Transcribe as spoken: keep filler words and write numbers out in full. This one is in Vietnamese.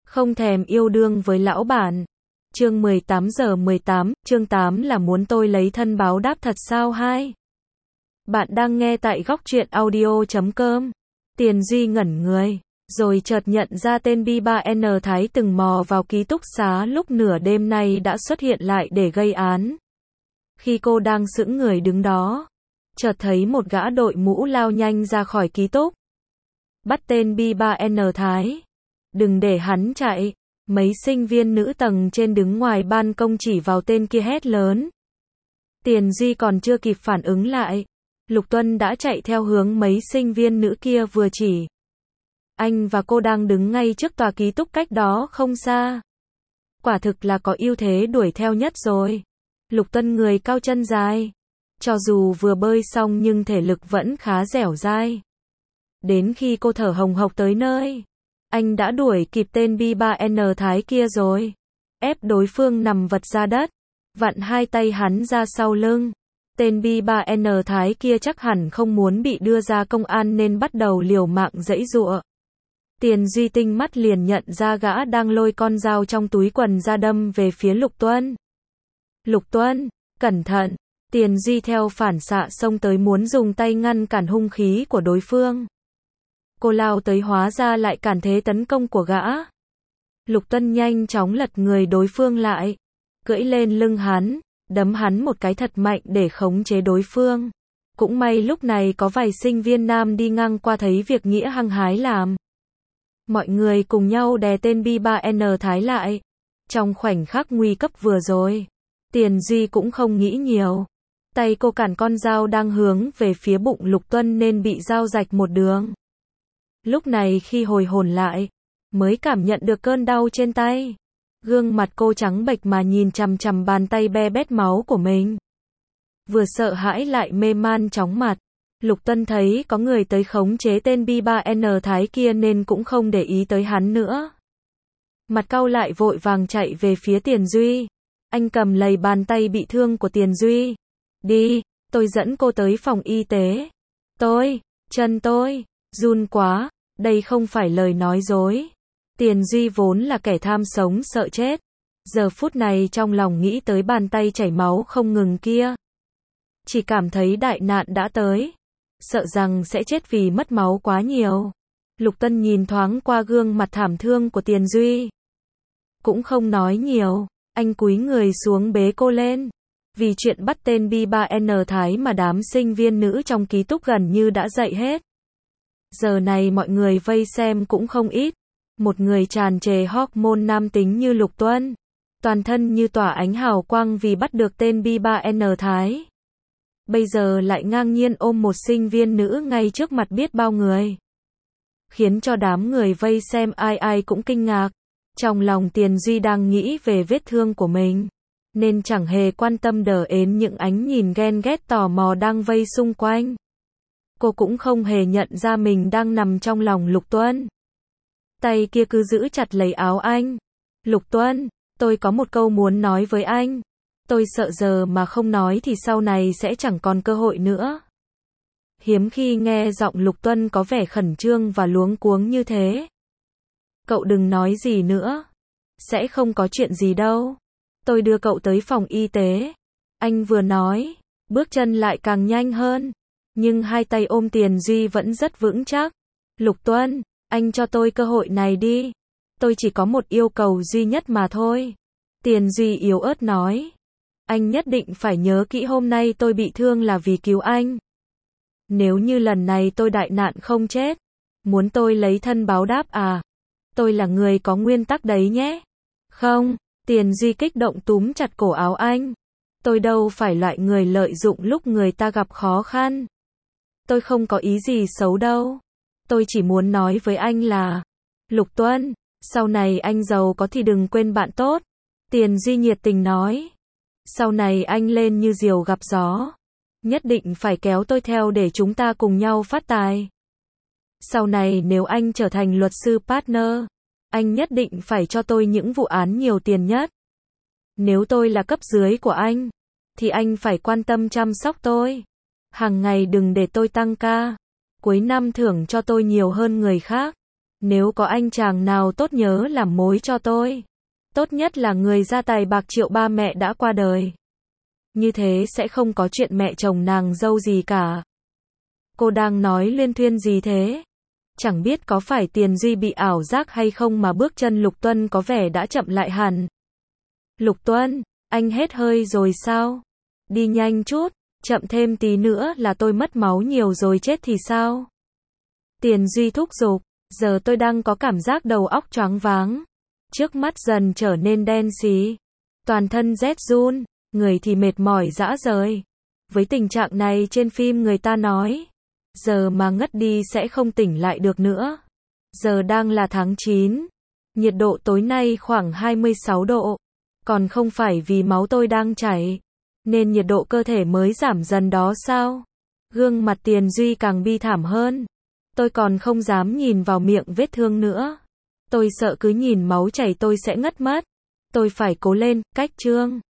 Không thèm yêu đương với lão bản. Chương mười tám giờ mười tám, chương tám là muốn tôi lấy thân báo đáp thật sao hai? Bạn đang nghe tại góc truyện audio chấm com. Tiền Duy ngẩn người, rồi chợt nhận ra tên B ba N Thái từng mò vào ký túc xá lúc nửa đêm nay đã xuất hiện lại để gây án. Khi cô đang sững người đứng đó, chợt thấy một gã đội mũ lao nhanh ra khỏi ký túc. Bắt tên B ba N Thái. Đừng để hắn chạy. Mấy sinh viên nữ tầng trên đứng ngoài ban công chỉ vào tên kia hét lớn. Tiền Duy còn chưa kịp phản ứng lại, Lục Tuân đã chạy theo hướng mấy sinh viên nữ kia vừa chỉ. Anh và cô đang đứng ngay trước tòa ký túc cách đó không xa. Quả thực là có ưu thế đuổi theo nhất rồi. Lục Tuân người cao chân dài, cho dù vừa bơi xong nhưng thể lực vẫn khá dẻo dai. Đến khi cô thở hồng hộc tới nơi, anh đã đuổi kịp tên B ba N Thái kia rồi. Ép đối phương nằm vật ra đất, vặn hai tay hắn ra sau lưng. Tên B ba N Thái kia chắc hẳn không muốn bị đưa ra công an nên bắt đầu liều mạng giãy giụa. Tiền Duy tinh mắt liền nhận ra gã đang lôi con dao trong túi quần ra đâm về phía Lục Tuân. Lục Tuân, cẩn thận! Tiền Duy theo phản xạ xông tới muốn dùng tay ngăn cản hung khí của đối phương. Cô lao tới hóa ra lại cản thế tấn công của gã. Lục Tuân nhanh chóng lật người đối phương lại, cưỡi lên lưng hắn, đấm hắn một cái thật mạnh để khống chế đối phương. Cũng may lúc này có vài sinh viên nam đi ngang qua thấy việc nghĩa hăng hái làm. Mọi người cùng nhau đè tên B ba N Thái lại. Trong khoảnh khắc nguy cấp vừa rồi, Tiền Duy cũng không nghĩ nhiều. Tay cô cản con dao đang hướng về phía bụng Lục Tuân nên bị dao rạch một đường. Lúc này khi hồi hồn lại, mới cảm nhận được cơn đau trên tay. Gương mặt cô trắng bệch mà nhìn chằm chằm bàn tay be bét máu của mình. Vừa sợ hãi lại mê man chóng mặt. Lục Tuân thấy có người tới khống chế tên B ba N Thái kia nên cũng không để ý tới hắn nữa. Mặt cau lại vội vàng chạy về phía Tiền Duy. Anh cầm lấy bàn tay bị thương của Tiền Duy. Đi, tôi dẫn cô tới phòng y tế. Tôi, chân tôi, run quá, đây không phải lời nói dối. Tiền Duy vốn là kẻ tham sống sợ chết. Giờ phút này trong lòng nghĩ tới bàn tay chảy máu không ngừng kia. Chỉ cảm thấy đại nạn đã tới. Sợ rằng sẽ chết vì mất máu quá nhiều. Lục Tuân nhìn thoáng qua gương mặt thảm thương của Tiền Duy. Cũng không nói nhiều, anh cúi người xuống bế cô lên. Vì chuyện bắt tên B ba N Thái mà đám sinh viên nữ trong ký túc gần như đã dậy hết. Giờ này mọi người vây xem cũng không ít. Một người tràn trề hormone nam tính như Lục Tuân. Toàn thân như tỏa ánh hào quang vì bắt được tên B ba N Thái. Bây giờ lại ngang nhiên ôm một sinh viên nữ ngay trước mặt biết bao người. Khiến cho đám người vây xem ai ai cũng kinh ngạc. Trong lòng Tiền Duy đang nghĩ về vết thương của mình, nên chẳng hề quan tâm đờ ến những ánh nhìn ghen ghét tò mò đang vây xung quanh. Cô cũng không hề nhận ra mình đang nằm trong lòng Lục Tuân. Tay kia cứ giữ chặt lấy áo anh. Lục Tuân, tôi có một câu muốn nói với anh. Tôi sợ giờ mà không nói thì sau này sẽ chẳng còn cơ hội nữa. Hiếm khi nghe giọng Lục Tuân có vẻ khẩn trương và luống cuống như thế. Cậu đừng nói gì nữa. Sẽ không có chuyện gì đâu. Tôi đưa cậu tới phòng y tế. Anh vừa nói, bước chân lại càng nhanh hơn. Nhưng hai tay ôm Tiền Duy vẫn rất vững chắc. Lục Tuân, anh cho tôi cơ hội này đi. Tôi chỉ có một yêu cầu duy nhất mà thôi. Tiền Duy yếu ớt nói. Anh nhất định phải nhớ kỹ hôm nay tôi bị thương là vì cứu anh. Nếu như lần này tôi đại nạn không chết, muốn tôi lấy thân báo đáp à? Tôi là người có nguyên tắc đấy nhé. Không, Tiền Duy kích động túm chặt cổ áo anh. Tôi đâu phải loại người lợi dụng lúc người ta gặp khó khăn. Tôi không có ý gì xấu đâu. Tôi chỉ muốn nói với anh là, Lục Tuân, sau này anh giàu có thì đừng quên bạn tốt. Tiền Duy nhiệt tình nói. Sau này anh lên như diều gặp gió. Nhất định phải kéo tôi theo để chúng ta cùng nhau phát tài. Sau này nếu anh trở thành luật sư partner, anh nhất định phải cho tôi những vụ án nhiều tiền nhất. Nếu tôi là cấp dưới của anh, thì anh phải quan tâm chăm sóc tôi. Hàng ngày đừng để tôi tăng ca. Cuối năm thưởng cho tôi nhiều hơn người khác. Nếu có anh chàng nào tốt nhớ làm mối cho tôi. Tốt nhất là người gia tài bạc triệu ba mẹ đã qua đời. Như thế sẽ không có chuyện mẹ chồng nàng dâu gì cả. Cô đang nói liên thuyên gì thế? Chẳng biết có phải Tiền Duy bị ảo giác hay không mà bước chân Lục Tuân có vẻ đã chậm lại hẳn. Lục Tuân, anh hết hơi rồi sao? Đi nhanh chút, chậm thêm tí nữa là tôi mất máu nhiều rồi chết thì sao? Tiền Duy thúc giục, giờ tôi đang có cảm giác đầu óc choáng váng. Trước mắt dần trở nên đen xí. Toàn thân rét run, người thì mệt mỏi rã rời. Với tình trạng này trên phim người ta nói, giờ mà ngất đi sẽ không tỉnh lại được nữa. Giờ đang là tháng chín. Nhiệt độ tối nay khoảng hai mươi sáu độ. Còn không phải vì máu tôi đang chảy, nên nhiệt độ cơ thể mới giảm dần đó sao? Gương mặt Tiền Duy càng bi thảm hơn. Tôi còn không dám nhìn vào miệng vết thương nữa. Tôi sợ cứ nhìn máu chảy tôi sẽ ngất mất. Tôi phải cố lên, cách Trương.